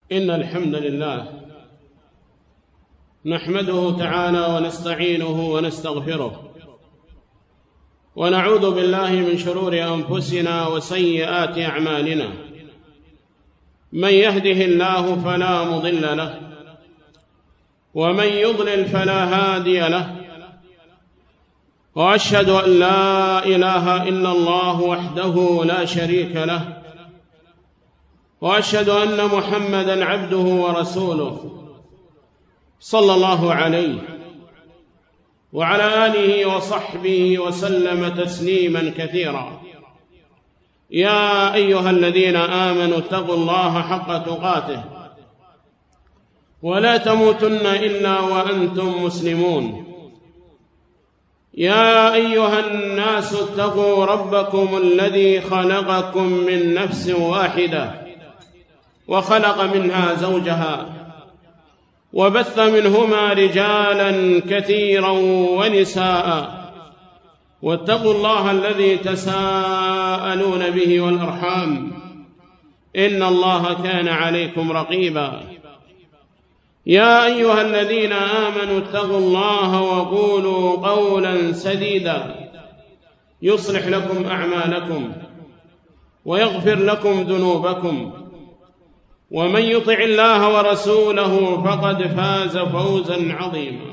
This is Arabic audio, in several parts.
إن الحمد لله نحمده تعالى ونستعينه ونستغفره ونعوذ بالله من شرور أنفسنا وسيئات أعمالنا. من يهده الله فلا مضل له ومن يضلل فلا هادي له، وأشهد أن لا إله إلا الله وحده لا شريك له، وأشهد أن محمدًا عبده ورسوله صلى الله عليه وعلى آله وصحبه وسلم تسليمًا كثيرا. يا أيها الذين آمنوا اتقوا الله حق تقاته ولا تموتن إلا وأنتم مسلمون. يا أيها الناس اتقوا ربكم الذي خلقكم من نفس واحدة وخلق منها زوجها وبث منهما رجالا كثيرا ونساء، واتقوا الله الذي تساءلون به والأرحام إن الله كان عليكم رقيبا. يا أيها الذين آمنوا اتقوا الله وقولوا قولا سديدا يصلح لكم أعمالكم ويغفر لكم ذنوبكم، ومن يطع الله ورسوله فقد فاز فوزا عظيما.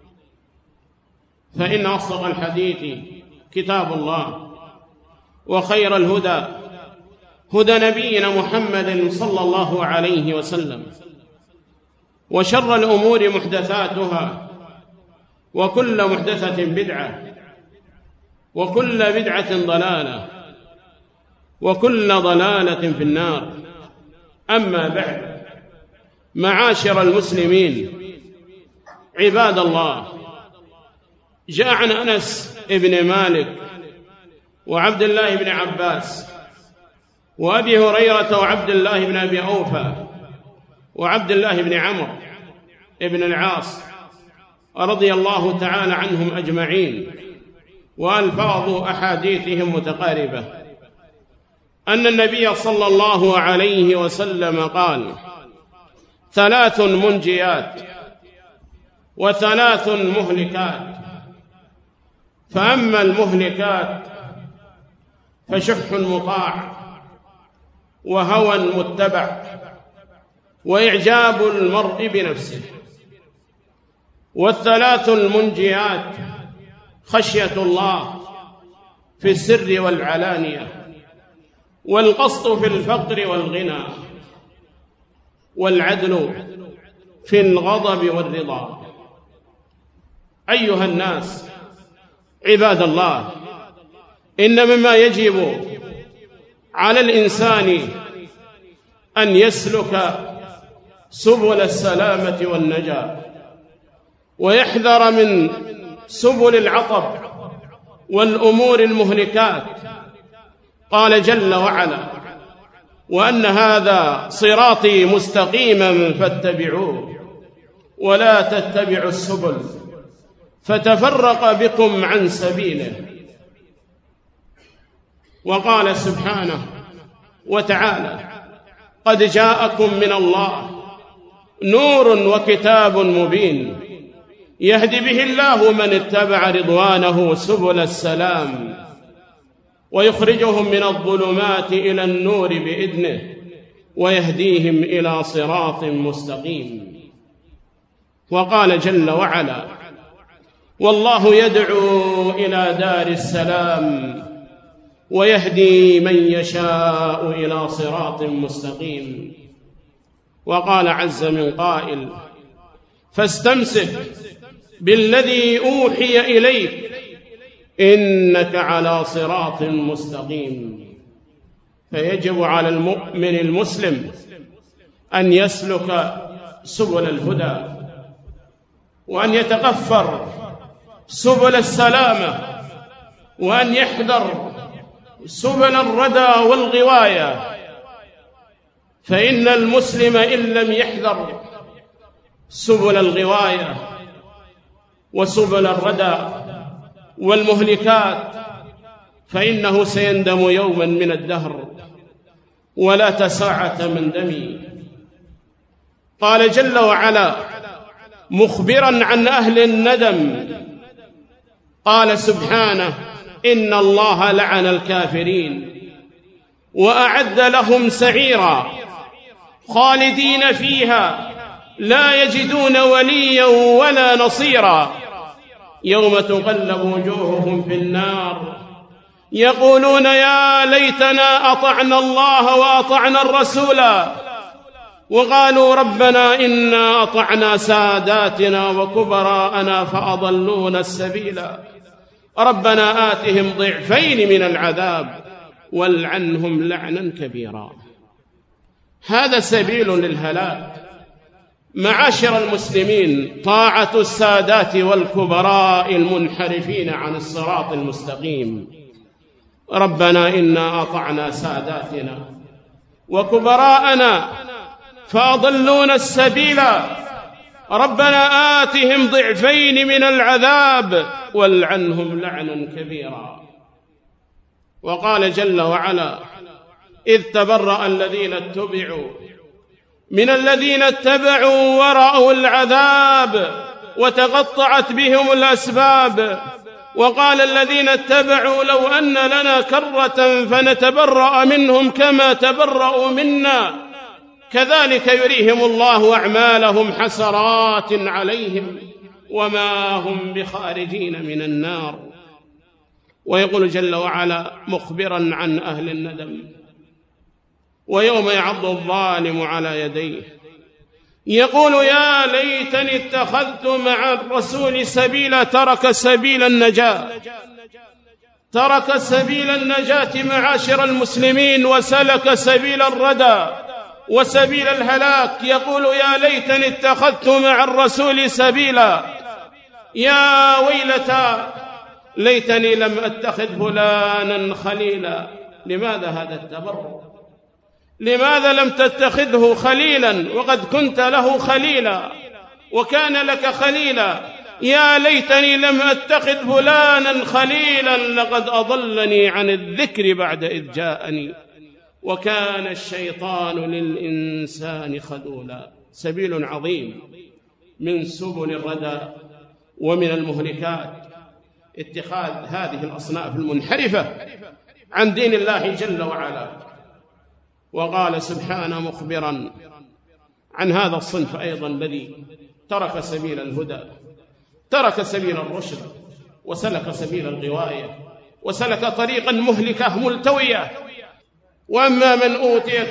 فإن أصدق الحديث كتاب الله، وخير الهدى هدى نبينا محمد صلى الله عليه وسلم، وشر الأمور محدثاتها، وكل محدثة بدعة، وكل بدعة ضلالة، وكل ضلالة في النار. أما بعد، معاشر المسلمين عباد الله، جاء عن أنس بن مالك وعبد الله بن عباس وأبي هريرة وعبد الله بن أبي أوفى وعبد الله بن عمرو بن العاص رضي الله تعالى عنهم أجمعين، وألفاظ أحاديثهم متقاربة، أن النبي صلى الله عليه وسلم قال: 3 منجيات و3 مهلكات، فأما المهلكات فشح مطاع وهوى متبع وإعجاب المرء بنفسه، وال3 المنجيات خشية الله في السر والعلانية، والقسط في الفقر والغنى، والعدل في الغضب والرضا. أيها الناس عباد الله، إن مما يجب على الإنسان أن يسلك سبل السلامة والنجاة، ويحذر من سبل العطب والأمور المهلكات. قال جل وعلا: وأن هذا صراطي مستقيما فاتبعوه ولا تتبعوا السبل فتفرق بكم عن سبيله. وقال سبحانه وتعالى: قد جاءكم من الله نور وكتاب مبين يهدي به الله من اتبع رضوانه سبل السلام ويخرجهم من الظلمات إلى النور بإذنه ويهديهم إلى صراط مستقيم. وقال جل وعلا: والله يدعو إلى دار السلام ويهدي من يشاء إلى صراط مستقيم. وقال عز من قائل: فاستمسك بالذي أوحي إليك إنك على صراط مستقيم. فيجب على المؤمن المسلم أن يسلك سبل الهدى، وأن يتغفر سبل السلامة، وأن يحذر سبل الردى والغواية. فإن المسلم إن لم يحذر سبل الغواية وسبل الردى والمهلكات فإنه سيندم يوما من الدهر ولا تساعة من دمي. قال جل وعلا مخبرا عن أهل الندم، قال سبحانه إن الله لعن الكافرين وأعد لهم سعيرا خالدين فيها لا يجدون وليا ولا نصيرا يوم تقلب وجوههم في النار يقولون يا ليتنا أطعنا الله وأطعنا الرسول وقالوا ربنا إنا أطعنا ساداتنا وكبراءنا فأضلونا السبيل ربنا آتهم ضعفين من العذاب والعنهم لعنا كبيرا. هذا سبيل للهلاك. معاشر المسلمين، طاعة السادات والكبراء المنحرفين عن الصراط المستقيم. ربنا إنا أطعنا ساداتنا وكبراءنا فأضلونا السبيل ربنا آتهم ضعفين من العذاب والعنهم لعنا كبيرا. وقال جل وعلا إذ تبرأ الذين اتبعوا من الذين اتبعوا ورأوا العذاب وتقطعت بهم الأسباب وقال الذين اتبعوا لو أن لنا كرة فنتبرأ منهم كما تبرأوا منا كذلك يريهم الله أعمالهم حسرات عليهم وما هم بخارجين من النار. ويقول جل وعلا مخبرا عن أهل الندم ويوم يعض الظالم على يديه يقول يا ليتني اتخذت مع الرسول سبيلا. ترك سبيل النجاة معاشر المسلمين وسلك سبيل الردى وسبيل الهلاك. يقول يا ليتني اتخذت مع الرسول سبيلا. يا ويلتى ليتني لم أتخذ فلانا خليلا. لماذا هذا التبرؤ؟ لماذا لم تتخذه خليلا وقد كنت له خليلا وكان لك خليلا؟ يا ليتني لم أتخذ فلانا خليلا لقد أضلني عن الذكر بعد إذ جاءني وكان الشيطان للإنسان خذولا. سبيل عظيم من سبل الردى ومن المهلكات اتخاذ هذه الأصناف المنحرفة عن دين الله جل وعلا. وقال سبحانه مخبرا عن هذا الصنف أيضا الذي ترك سبيل الهدى، ترك سبيل الرشد وسلك سبيل الغواية وسلك طريقا مهلكة ملتوية. وأما من أوتي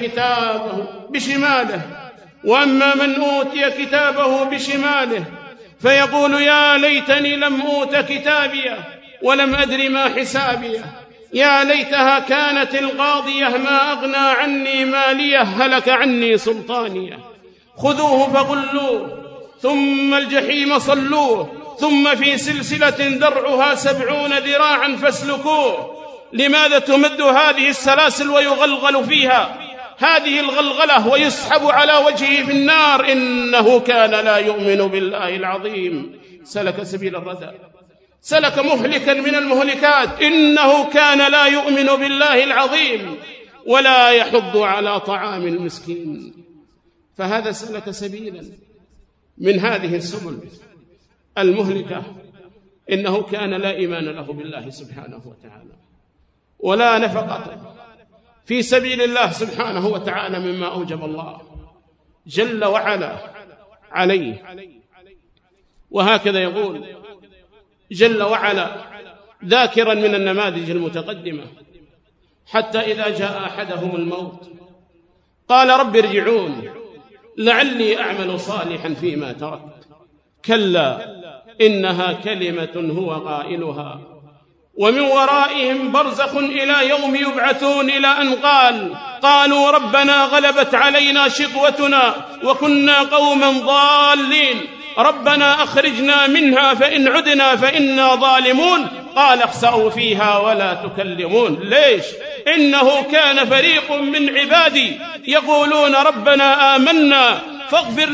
كتابه بشماله فيقول يا ليتني لم أوت كتابيه ولم أدر ما حسابيه يا ليتها كانت القاضية ما أغنى عني ماليه هلك عني سلطانيه خذوه فغلوه ثم الجحيم صلوه ثم في سلسلة درعها 70 ذراعا فاسلكوه. لماذا تمد هذه السلاسل ويغلغل فيها هذه الغلغلة ويسحب على وجهه في النار؟ إنه كان لا يؤمن بالله العظيم. سلك سبيل الردى، سلك مهلكا من المهلكات. إنه كان لا يؤمن بالله العظيم ولا يحض على طعام المسكين. فهذا سلك سبيلا من هذه السبل المهلكة. إنه كان لا إيمان له بالله سبحانه وتعالى ولا نفقة في سبيل الله سبحانه وتعالى مما أوجب الله جل وعلا عليه. وهكذا يقول جل وعلا ذاكرا من النماذج المتقدمة حتى إذا جاء أحدهم الموت قال رب ارجعون لعلي أعمل صالحا فيما تركت كلا إنها كلمة هو قائلها ومن ورائهم برزخ إلى يوم يبعثون إلى أن قالوا ربنا غلبت علينا شقوتنا وكنا قوما ضالين ربنا أخرجنا منها فإن عدنا فإنا ظالمون قال اخسأوا فيها ولا تكلمون. ليش؟ إنه كان فريق من عبادي يقولون ربنا آمنا فاغفر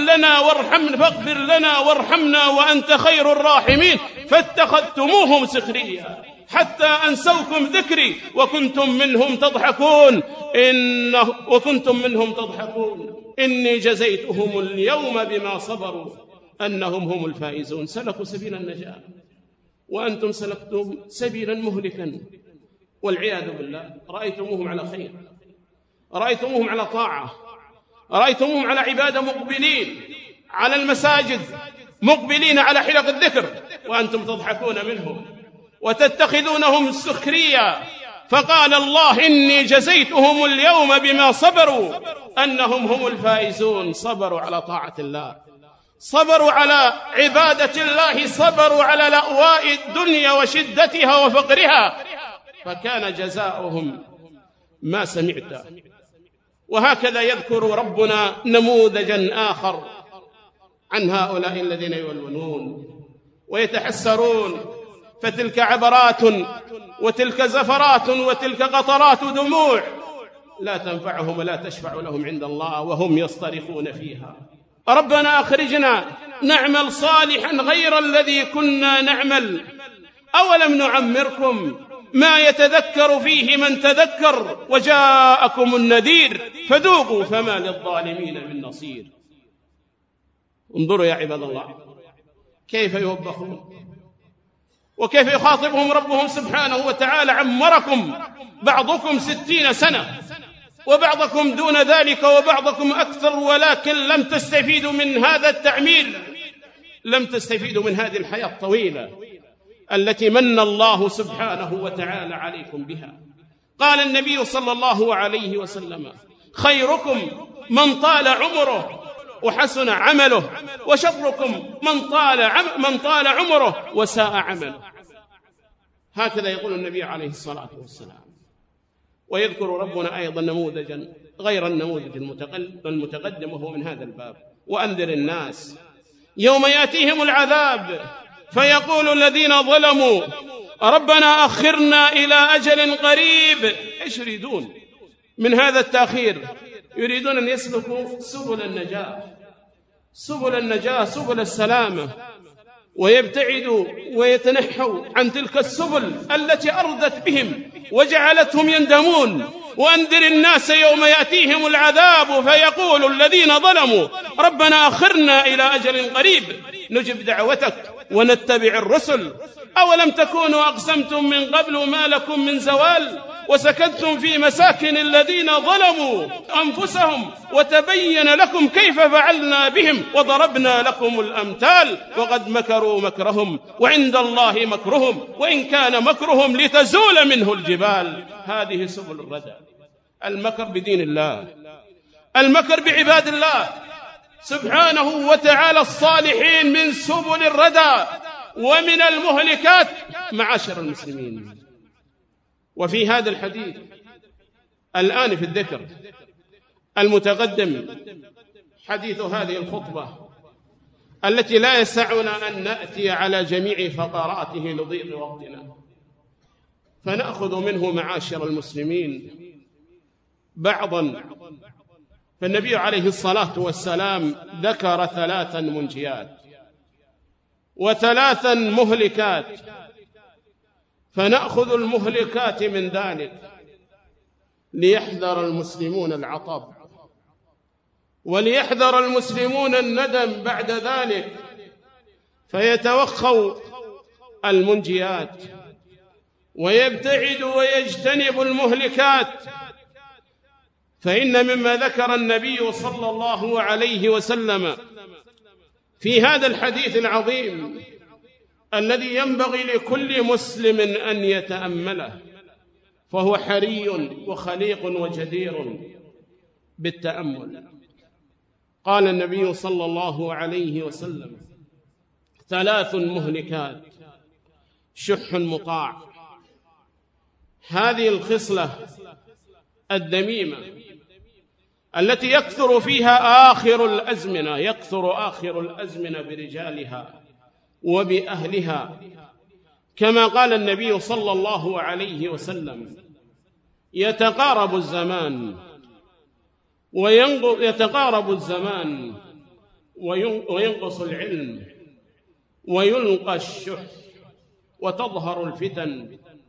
لنا وارحمنا وأنت خير الراحمين فاتخذتموهم سخريا حتى أنسوكم ذكري وكنتم منهم تضحكون إني جزيتهم اليوم بما صبروا أنهم هم الفائزون. سلكوا سبيل النجاة وأنتم سلكتم سبيلا مهلكا والعياذ بالله. رأيتموهم على خير، رأيتموهم على طاعة، رأيتموهم على عبادة، مقبلين على المساجد، مقبلين على حلق الذكر، وأنتم تضحكون منهم وتتخذونهم سخريا. فقال الله إني جزيتهم اليوم بما صبروا أنهم هم الفائزون. صبروا على طاعة الله، صبروا على عبادة الله، صبروا على لأواء الدنيا وشدتها وفقرها، فكان جزاؤهم ما سمعت. وهكذا يذكر ربنا نموذجا آخر عن هؤلاء الذين يولونون ويتحسرون، فتلك عبرات وتلك زفرات وتلك قطرات دموع لا تنفعهم ولا تشفع لهم عند الله وهم يصطرخون فيها. ربنا أخرجنا نعمل صالحا غير الذي كنا نعمل، أولم نعمركم ما يتذكر فيه من تذكر وجاءكم النذير فذوقوا فما للظالمين من نصير. انظروا يا عباد الله كيف يوبخون وكيف يخاطبهم ربهم سبحانه وتعالى. عمركم بعضكم 60 سنة وبعضكم دون ذلك وبعضكم أكثر، ولكن لم تستفيدوا من هذا التعمير، لم تستفيدوا من هذه الحياة الطويلة التي من الله سبحانه وتعالى عليكم بها. قال النبي صلى الله عليه وسلم خيركم من طال عمره وحسن عمله، وشركم من طال عمره وساء عمله. هكذا يقول النبي عليه الصلاة والسلام. ويذكر ربنا أيضا نموذجا غير النموذج المتقدم وهو من هذا الباب. وأنذر الناس يوم يأتيهم العذاب فيقول الذين ظلموا ربنا أخرنا إلى أجل قريب. إيش يريدون من هذا التأخير؟ يريدون أن يسلكوا سبل النجاة، سبل النجاة، سبل السلامة، ويبتعدوا ويتنحوا عن تلك السبل التي أردت بهم وجعلتهم يندمون. وأنذر الناس يوم يأتيهم العذاب فيقول الذين ظلموا ربنا أخرنا إلى أجل قريب نجب دعوتك ونتبع الرسل أولم تكونوا أقسمتم من قبل ما لكم من زوال وسكنتم في مساكن الذين ظلموا أنفسهم وتبين لكم كيف فعلنا بهم وضربنا لكم الأمثال وقد مكروا مكرهم وعند الله مكرهم وإن كان مكرهم لتزول منه الجبال. هذه سبل الردى. المكر بدين الله، المكر بعباد الله سبحانه وتعالى الصالحين من سبل الردى ومن المهلكات معاشر المسلمين. وفي هذا الحديث الآن في الذكر المتقدم حديث هذه الخطبة التي لا يسعنا أن نأتي على جميع فقراته لضيق وقتنا، فنأخذ منه معاشر المسلمين بعضا. فالنبي عليه الصلاة والسلام ذكر 3 منجيات و3 مهلكات، فنأخذ المهلكات من ذلك ليحذر المسلمون العطب وليحذر المسلمون الندم بعد ذلك، فيتوخوا المنجيات ويبتعدوا ويجتنبوا المهلكات. فإن مما ذكر النبي صلى الله عليه وسلم في هذا الحديث العظيم الذي ينبغي لكل مسلم أن يتأمله، فهو حري وخليق وجدير بالتأمل. قال النبي صلى الله عليه وسلم 3 مهلكات: شح مطاع. هذه الخصلة الذميمة التي يكثر فيها آخر الأزمنة برجالها وبأهلها، كما قال النبي صلى الله عليه وسلم: يتقارب الزمان وينقص العلم ويلقى الشح وتظهر الفتن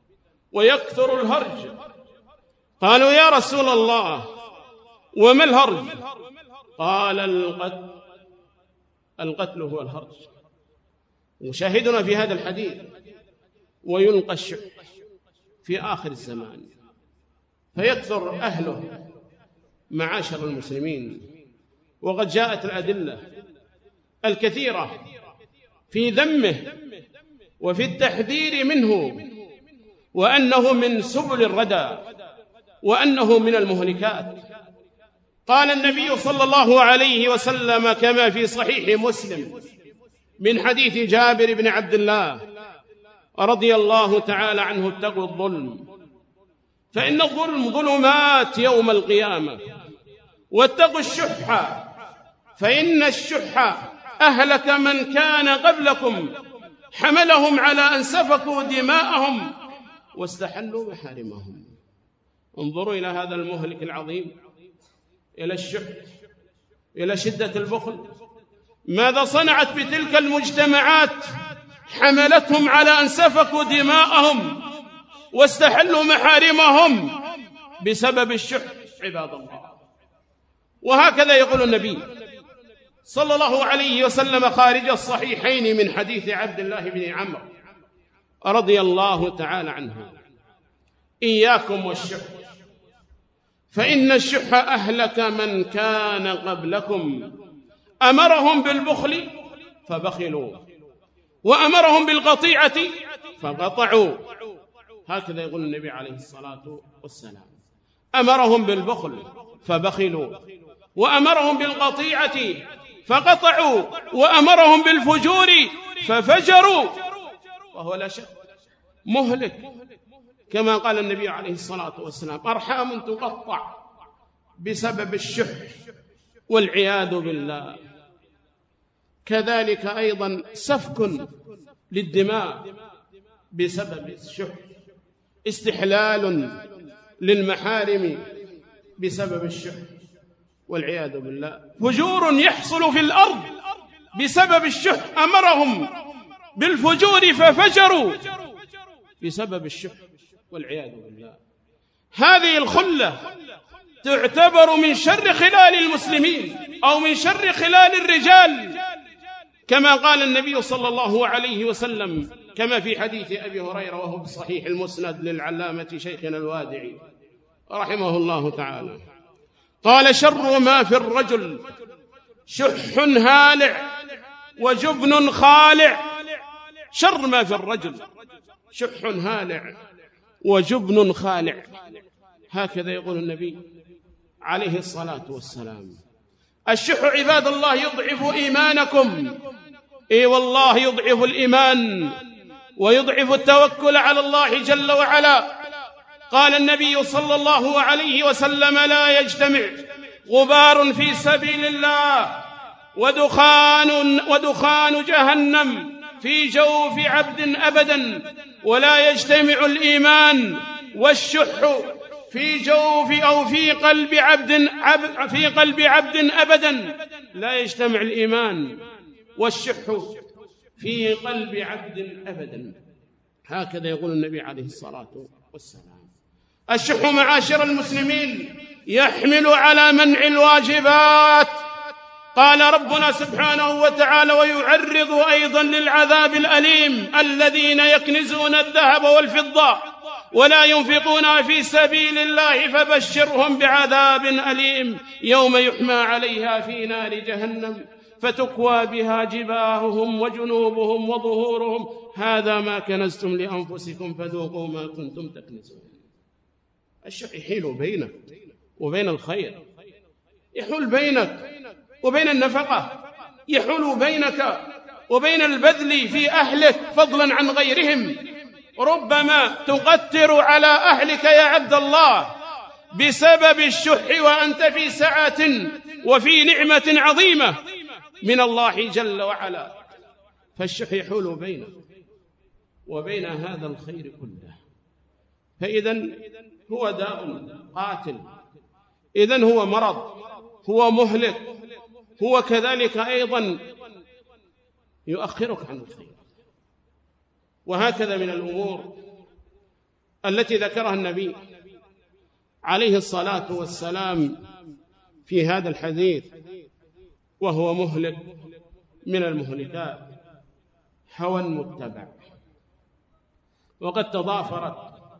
ويكثر الهرج. قالوا يا رسول الله وما الهرج؟ قال القتل هو الهرج. وشاهدنا في هذا الحديث ويلقى الشح في آخر الزمان فيكثر أهله معاشر المسلمين. وقد جاءت الأدلة الكثيرة في ذمه وفي التحذير منه، وأنه من سبل الردى، وأنه من المهلكات. قال النبي صلى الله عليه وسلم كما في صحيح مسلم من حديث جابر بن عبد الله رضي الله تعالى عنه: اتقوا الظلم فإن الظلم ظلمات يوم القيامة، واتقوا الشح فإن الشح أهلك من كان قبلكم، حملهم على أن سفكوا دماءهم واستحلوا محارمهم. انظروا إلى هذا المهلك العظيم، إلى الشح، إلى شدة البخل. ماذا صنعت بتلك المجتمعات؟ حملتهم على أن سفكوا دماءهم واستحلوا محارمهم بسبب الشح عباد الله. وهكذا يقول النبي صلى الله عليه وسلم خارج الصحيحين من حديث عبد الله بن عمرو رضي الله تعالى عنه: إياكم والشح فإن الشح أهلك من كان قبلكم، أمرهم بالبخل فبخلوا، وأمرهم بالقطيعة فقطعوا. هكذا يقول النبي عليه الصلاة والسلام: أمرهم بالبخل فبخلوا، وأمرهم بالقطيعة فقطعوا، وأمرهم بالفجور ففجروا. وهو لا شك مهلك، كما قال النبي عليه الصلاة والسلام: أرحام تقطع بسبب الشح والعياذ بالله. كذلك أيضا سفك للدماء بسبب الشح، استحلال للمحارم بسبب الشح والعياذ بالله، فجور يحصل في الأرض بسبب الشح، أمرهم بالفجور ففجروا بسبب الشح والعياذ بالله. هذه الخلة تعتبر من شر خلال المسلمين أو من شر خلال الرجال، كما قال النبي صلى الله عليه وسلم كما في حديث أبي هريرة وهو بصحيح المسند للعلامة شيخنا الوادعي رحمه الله تعالى، قال: شر ما في الرجل شح هالع وجبن خالع. شر ما في الرجل شح هالع وجبن خالع. هكذا يقول النبي عليه الصلاة والسلام. الشح عباد الله يضعف إيمانكم، إي والله يضعف الإيمان ويضعف التوكل على الله جل وعلا. قال النبي صلى الله عليه وسلم: لا يجتمع غبار في سبيل الله ودخان جهنم في جوف عبد أبدا، ولا يجتمع الإيمان والشح في جوف أو في قلب عبد أبدا. لا يجتمع الإيمان والشح في قلب عبد أبدا. هكذا يقول النبي عليه الصلاة والسلام. الشح معاشر المسلمين يحمل على منع الواجبات. قال ربنا سبحانه وتعالى: ويعرض أيضا للعذاب الأليم الذين يكنزون الذهب والفضة ولا ينفقونها في سبيل الله فبشرهم بعذاب أليم يوم يحمى عليها في نار جهنم فتكوى بها جباههم وجنوبهم وظهورهم هذا ما كنزتم لأنفسكم فذوقوا ما كنتم تكنزون. الشح يحيل بينك وبين الخير، يحول بينك وبين النفقة، يحول بينك وبين البذل في أهلك فضلا عن غيرهم. ربما تقتر على أهلك يا عبد الله بسبب الشح وأنت في سعة وفي نعمة عظيمة من الله جل وعلا. فالشح يحول بينك وبين هذا الخير كله. فإذن هو داء قاتل، إذن هو مرض، هو مهلك، هو كذلك أيضا يؤخرك عن الخير. وهكذا من الأمور التي ذكرها النبي عليه الصلاة والسلام في هذا الحديث، وهو مهلك من المهلكات، هوى متبع. وقد تضافرت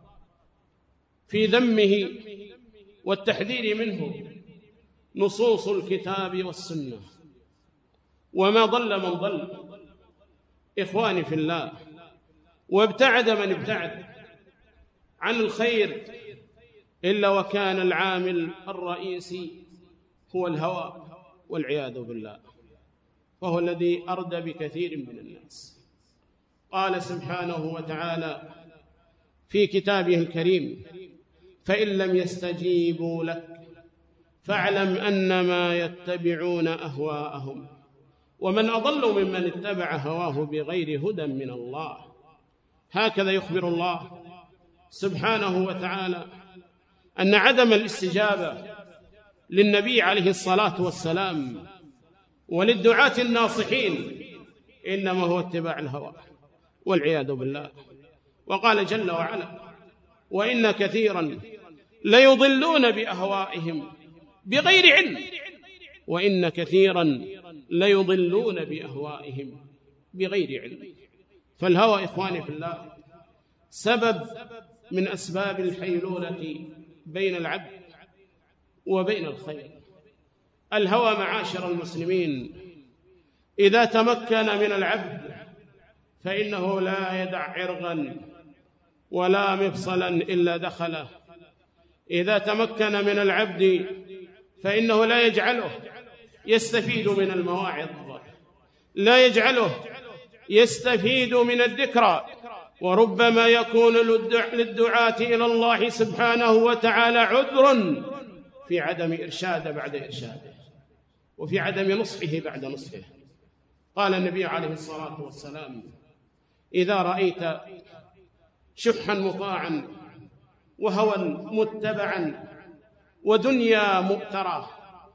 في ذمه والتحذير منه نصوص الكتاب والسنة، وما ضل من ضل إخواني في الله، وابتعد من ابتعد عن الخير، إلا وكان العامل الرئيسي هو الهوى والعياذ بالله، وهو الذي أردى بكثير من الناس. قال سبحانه وتعالى في كتابه الكريم: فإن لم يستجيبوا لك فاعلم أنما يتبعون أهواءهم ومن أضل ممن اتبع هواه بغير هدى من الله. هكذا يخبر الله سبحانه وتعالى أن عدم الاستجابة للنبي عليه الصلاة والسلام وللدعاة الناصحين إنما هو اتباع الهوى والعياذ بالله. وقال جل وعلا: وإن كثيرا ليضلون بأهوائهم بغير علم، وإن كثيرا ليضلون بأهوائهم بغير علم. فالهوى إخواني في الله سبب من أسباب الحيلولة بين العبد وبين الخير. الهوى معاشر المسلمين إذا تمكن من العبد فإنه لا يدع عرغا ولا مفصلا إلا دخله. إذا تمكن من العبد فإنه لا يجعله يستفيد من المواعظ، لا يجعله يستفيد من الذكرى، وربما يكون للدعاة إلى الله سبحانه وتعالى عذر في عدم إرشاد بعد إرشاده، وفي عدم نصحه بعد نصحه. قال النبي عليه الصلاة والسلام: إذا رأيت شحا مطاعا وهوى متبعا ودنيا مؤترة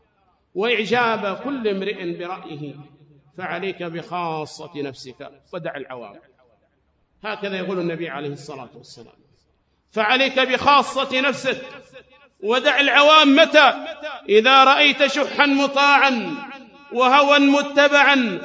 وإعجاب كل امرئ برأيه فعليك بخاصة نفسك ودع العوام. هكذا يقول النبي عليه الصلاة والسلام: فعليك بخاصة نفسك ودع العوام. متى؟ إذا رأيت شحا مطاعا وهوى متبعا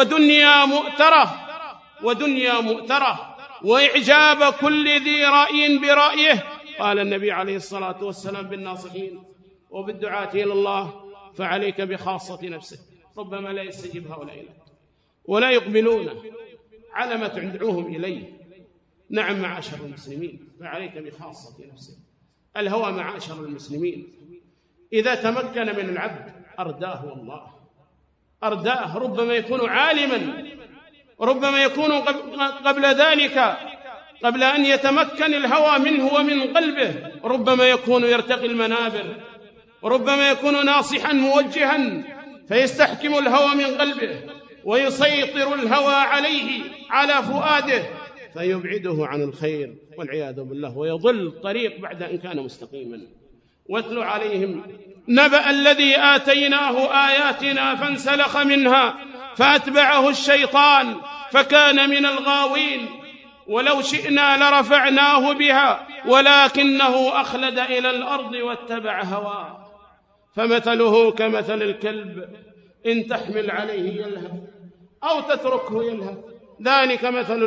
ودنيا مؤترة وإعجاب كل ذي رأي برأيه. قال النبي عليه الصلاة والسلام بالناصحين وبالدعاة إلى الله: فعليك بخاصة نفسك. ربما لا يستجيب هؤلاء لك ولا يقبلون على ما تدعوهم إليه. نعم معاشر المسلمين، فعليك بخاصة نفسك. الهوى معاشر المسلمين إذا تمكن من العبد أرداه الله، أرداه. ربما يكون عالما، ربما يكون قبل ذلك، قبل أن يتمكن الهوى منه ومن قلبه، ربما يكون يرتقي المنابر، وربما يكون ناصحا موجها فيستحكم الهوى من قلبه ويسيطر الهوى عليه على فؤاده فيبعده عن الخير والعياذ بالله، ويضل الطريق بعد أن كان مستقيما. واتل عليهم نبأ الذي آتيناه آياتنا فانسلخ منها فأتبعه الشيطان فكان من الغاوين. ولو شئنا لرفعناه بها ولكنه أخلد إلى الأرض واتبع هواه فمثله كمثل الكلب إن تحمل عليه يلهث أو تتركه يلهث. ذلك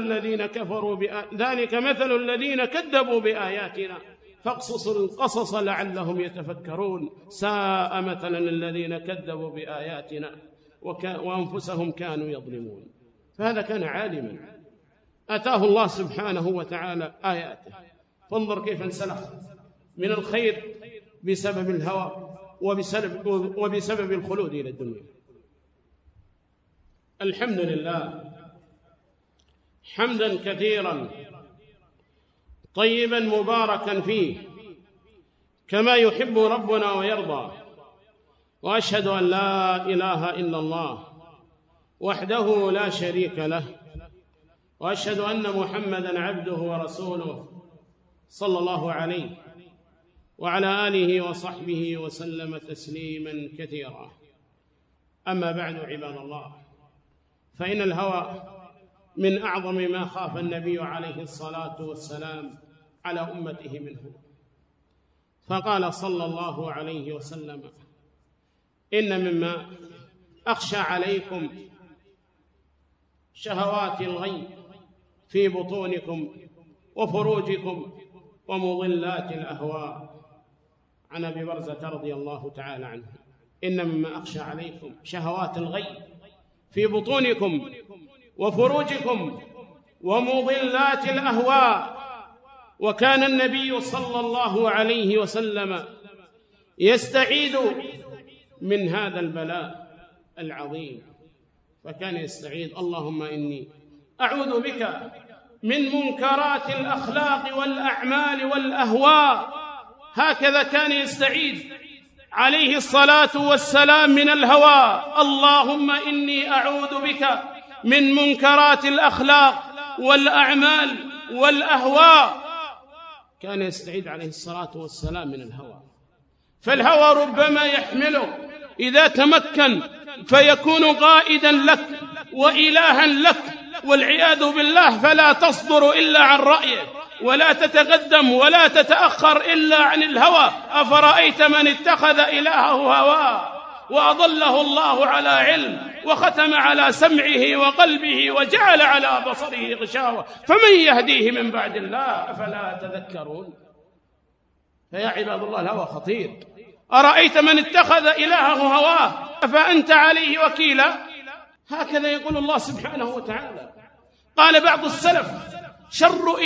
مثل الذين كذبوا بآياتنا فاقصص القصص لعلهم يتفكرون. ساء مثلا الذين كذبوا بآياتنا وأنفسهم كانوا يظلمون. فهذا كان عالما أتاه الله سبحانه وتعالى آياته، فانظر كيف انسلخ من الخير بسبب الهوى وبسبب الخلود إلى الدنيا. الحمد لله حمدا كثيرا طيبا مباركا فيه كما يحب ربنا ويرضى. وأشهد أن لا إله إلا الله وحده لا شريك له، وأشهد أن محمدًا عبده ورسوله صلى الله عليه وعلى آله وصحبه وسلم تسليماً كثيرا. أما بعد عباد الله، فإن الهوى من أعظم ما خاف النبي عليه الصلاة والسلام على أمته منه. فقال صلى الله عليه وسلم: إن مما أخشى عليكم شهوات الغي في بطونكم وفروجكم ومضلات الأهواء. عن أبي برزة رضي الله تعالى عنه: إن مما أخشى عليكم شهوات الغي في بطونكم وفروجكم ومضلات الأهواء. وكان النبي صلى الله عليه وسلم يستعيذ من هذا البلاء العظيم، فكان يستعيذ: اللهم إني أعوذ بك من منكرات الأخلاق والأعمال والأهواء. هكذا كان يستعيذ عليه الصلاة والسلام من الهوى: اللهم إني أعوذ بك من منكرات الأخلاق والأعمال والأهواء. كان يستعيذ عليه الصلاة والسلام من الهوى، فالهوى ربما يحمله إذا تمكن فيكون قائدا لك وإلها لك والعياذ بالله، فلا تصدر إلا عن رأيه ولا تتقدم ولا تتأخر إلا عن الهوى. أفرأيت من اتخذ إلهه هواه وأضله الله على علم وختم على سمعه وقلبه وجعل على بصره غشاوة فمن يهديه من بعد الله أفلا تذكرون. فيا عباد الله الهوى خطير. أرأيت من اتخذ إلهه هواه أفأنت عليه وكيلا؟ هكذا يقول الله سبحانه وتعالى. قال بعض السلف: شر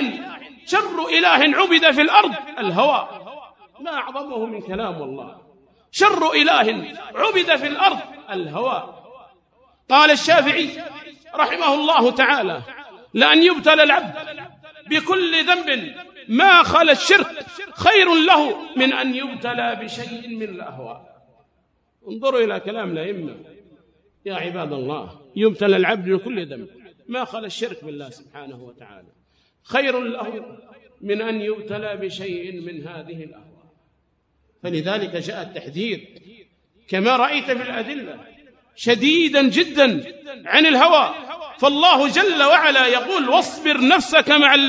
إله عبد في الأرض الهوى. ما أعظمه من كلام الله. شر إله عبد في الأرض الهوى. قال الشافعي رحمه الله تعالى: لأن يبتلى العبد بكل ذنب ما خلا الشرك خير له من أن يبتلى بشيء من الأهواء. انظروا إلى كلام الأئمة يا عباد الله. يبتلى العبد بكل ذنب ما خلا الشرك بالله سبحانه وتعالى خير له من أن يبتلى بشيء من هذه الأهواء. فلذلك جاء التحذير كما رأيت في الأدلة شديدا جدا عن الهوى. فالله جل وعلا يقول: واصبر نفسك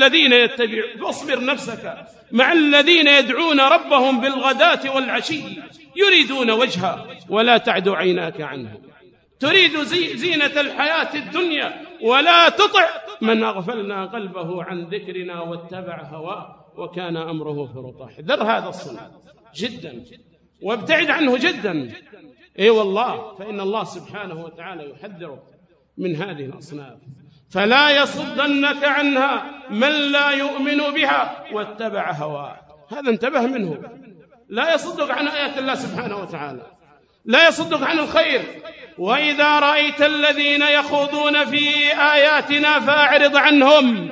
مع الذين يدعون ربهم بالغداة والعشي يريدون وجهه ولا تعد عيناك عنهم تريد زينة الحياة الدنيا ولا تطع من أغفلنا قلبه عن ذكرنا واتبع هواه وكان أمره فرطا. احذر هذا الصنع جدا وابتعد عنه جدا. اي والله، فإن الله سبحانه وتعالى يحذرك من هذه الأصناف. فلا يصدنك عنها من لا يؤمن بها واتبع هواه. هذا انتبه منه. لا يصدك عن آيات الله سبحانه وتعالى، لا يصدك عن الخير. وإذا رأيت الذين يخوضون في آياتنا فأعرض عنهم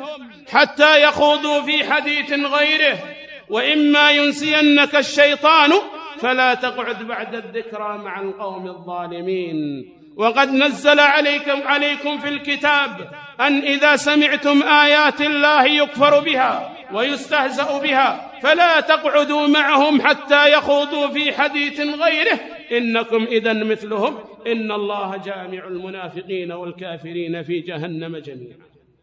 حتى يخوضوا في حديث غيره وإما ينسينك الشيطان فلا تقعد بعد الذكرى مع القوم الظالمين. وقد نزل عليكم في الكتاب أن إذا سمعتم آيات الله يكفر بها ويستهزأ بها فلا تقعدوا معهم حتى يخوضوا في حديث غيره إنكم إذن مثلهم إن الله جامع المنافقين والكافرين في جهنم جميعا.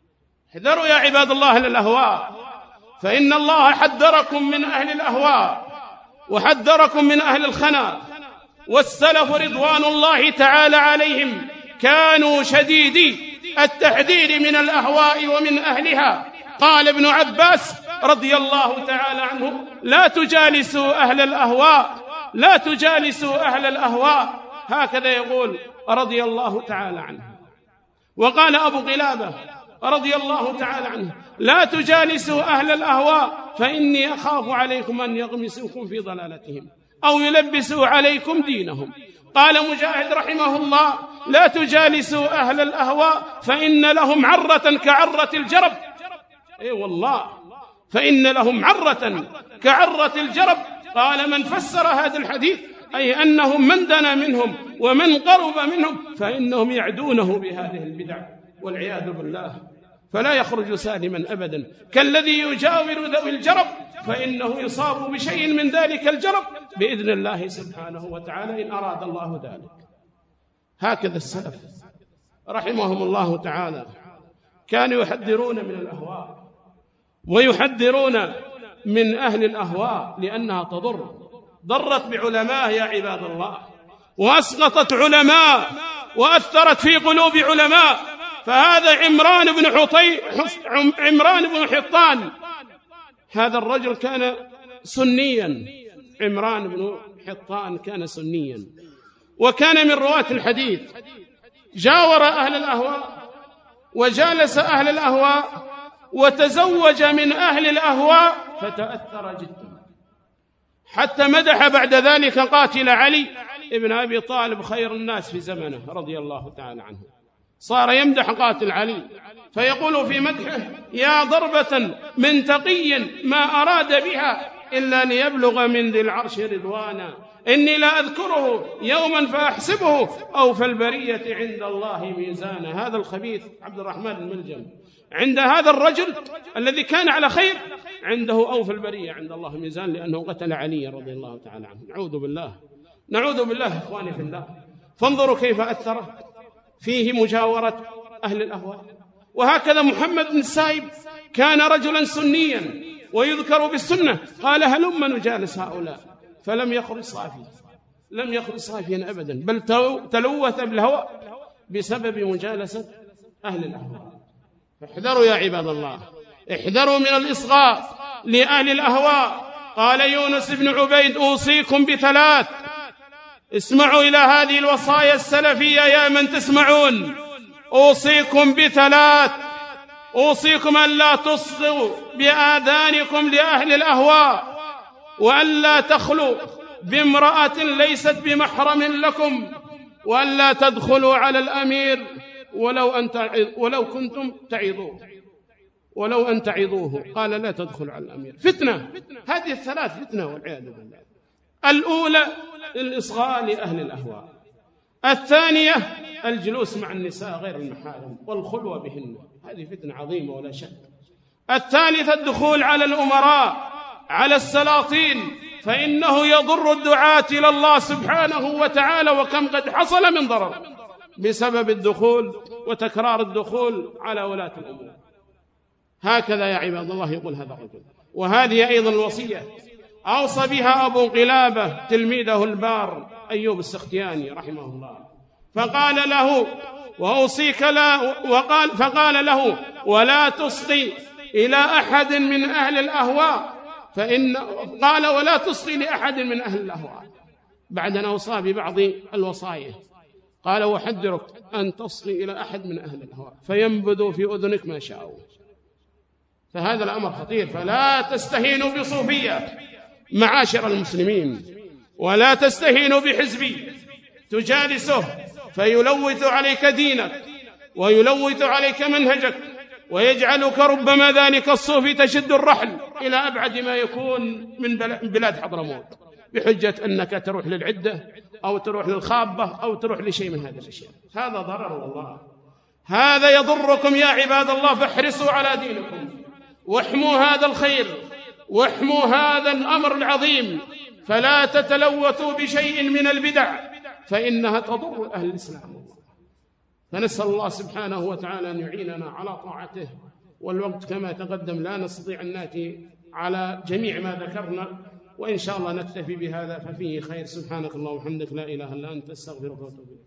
احذروا يا عباد الله للأهواء، فإن الله حذركم من أهل الأهواء وحذركم من أهل الخنا. والسلف رضوان الله تعالى عليهم كانوا شديدي التحذير من الأهواء ومن أهلها. قال ابن عباس رضي الله تعالى عنه: لا تجالسوا أهل الأهواء، لا تجالسوا أهل الأهواء. هكذا يقول رضي الله تعالى عنه. وقال أبو قلابة رضي الله تعالى عنه: لا تجالسوا أهل الأهواء فإني أخاف عليكم أن يغمسوكم في ضلالتهم أو يلبسوا عليكم دينهم. قال مجاهد رحمه الله: لا تجالسوا أهل الأهواء فإن لهم عرة كعرة الجرب. أي والله، فإن لهم عرة كعرة الجرب. قال من فسر هذا الحديث أي أنهم من دنا منهم ومن قرب منهم فإنهم يعدونه بهذه البدع والعياذ بالله، فلا يخرج سالما أبدا. كالذي يجاور ذوي الجرب فإنه يصاب بشيء من ذلك الجرب بإذن الله سبحانه وتعالى إن أراد الله ذلك. هكذا السلف رحمهم الله تعالى كانوا يحذرون من الأهواء ويحذرون من أهل الأهواء لأنها تضر. ضرت بعلماء يا عباد الله، وأسقطت علماء، وأثرت في قلوب علماء. فهذا عمران بن حطان، هذا الرجل كان سنيا. عمران بن حطان كان سنيا، وكان من رواة الحديث. جاور أهل الأهواء وجالس أهل الأهواء وتزوج من أهل الأهواء، فتأثر جدا حتى مدح بعد ذلك قاتل علي ابن أبي طالب خير الناس في زمنه رضي الله تعالى عنه. صار يمدح قاتل علي فيقول في مدحه: يا ضربة من تقي ما أراد بها إلا ليبلغ من ذي العرش رضوانا، إني لا أذكره يوما فأحسبه أوفى البرية عند الله ميزانا. هذا الخبيث عبد الرحمن الملجم عند هذا الرجل الذي كان على خير عنده أوفى البرية عند الله ميزان، لأنه قتل علي رضي الله تعالى عنه. نعوذ بالله إخواني في الله. فانظروا كيف أثر فيه مجاورة أهل الأهواء. وهكذا محمد بن السائب كان رجلا سنيا ويذكر بالسنة، قال: هلم نجالس هؤلاء، فلم يخرج صافيا، لم يخرج صافيا أبدا، بل تلوث بالهوى بسبب مجالسة أهل الأهواء. احذروا يا عباد الله، احذروا من الإصغاء لأهل الأهواء. قال يونس بن عبيد: أوصيكم بثلاث. اسمعوا إلى هذه الوصايا السلفية يا من تسمعون. أوصيكم بثلاث: أوصيكم أن لا تصغوا بآذانكم لأهل الأهواء، وأن لا تخلوا بامرأة ليست بمحرم لكم، وأن لا تدخلوا على الأمير ولو كنتم تعظوه، ولو أن تعظوه. قال: لا تدخل على الأمير. فتنة، هذه الثلاث فتنة والعياذ بالله. الأولى الإصغاء لأهل الأهواء، الثانية الجلوس مع النساء غير المحارم والخلوة بهن، هذه فتنة عظيمة ولا شك. الثالثة الدخول على الأمراء، على السلاطين، فإنه يضر الدعاة إلى الله سبحانه وتعالى، وكم قد حصل من ضرر بسبب الدخول وتكرار الدخول على ولاة الأمور. هكذا يا عباد الله يقول هذا الرجل. وهذه أيضا الوصية أوصى بها أبو قلابة تلميذه البار أيوب السختياني رحمه الله، فقال له: وأوصيك فقال له: ولا تصغي إلى أحد من أهل الأهواء، قال: ولا تصغي لأحد من أهل الأهواء. بعد أن أوصى ببعض الوصايا قال: وحذرك أن تصغي إلى أحد من أهل الأهواء فينبذوا في أذنك ما شاءوا. فهذا الأمر خطير. فلا تستهينوا بصوفية معاشر المسلمين، ولا تستهينوا بحزبي تجالسه فيلوث عليك دينك ويلوث عليك منهجك، ويجعلك ربما ذلك الصوفي تشد الرحل إلى أبعد ما يكون من بلاد حضرموت بحجة أنك تروح للعدة أو تروح للخابة أو تروح لشيء من هذه الأشياء. هذا ضرر والله، هذا يضركم يا عباد الله. فاحرصوا على دينكم واحموا هذا الخير واحموا هذا الأمر العظيم، فلا تتلوثوا بشيء من البدع فإنها تضر أهل الإسلام. فنسأل الله سبحانه وتعالى أن يعيننا على طاعته. والوقت كما تقدم لا نستطيع أن نأتي على جميع ما ذكرنا، وإن شاء الله نكتفي بهذا ففيه خير. سبحانك اللهم وبحمدك، لا إله إلا أنت، استغفرك واتوب إليك.